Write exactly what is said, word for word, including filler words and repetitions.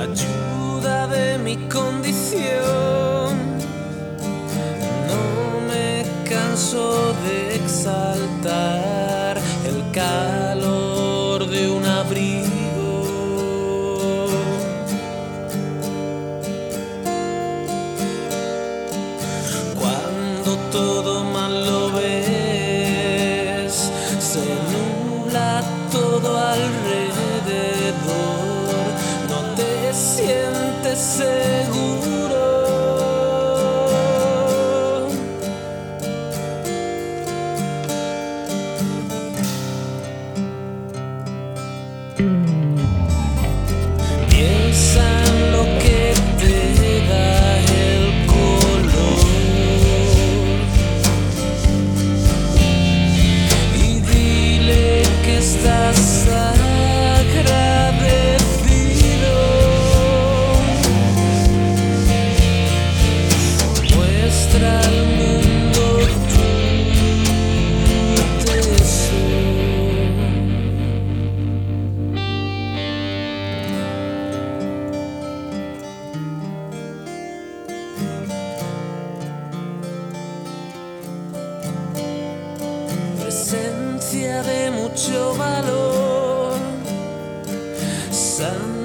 ayuda de mi condición. No me canso de exaltar el calor de un abrigo. Cuando todo mal lo ves, se nubla todo alrededor, no te sientes seguro. Piensa en lo que te da el color y dile que estás agradecido. Muestra al mundo tu tesoro. Presencia de mucho valor,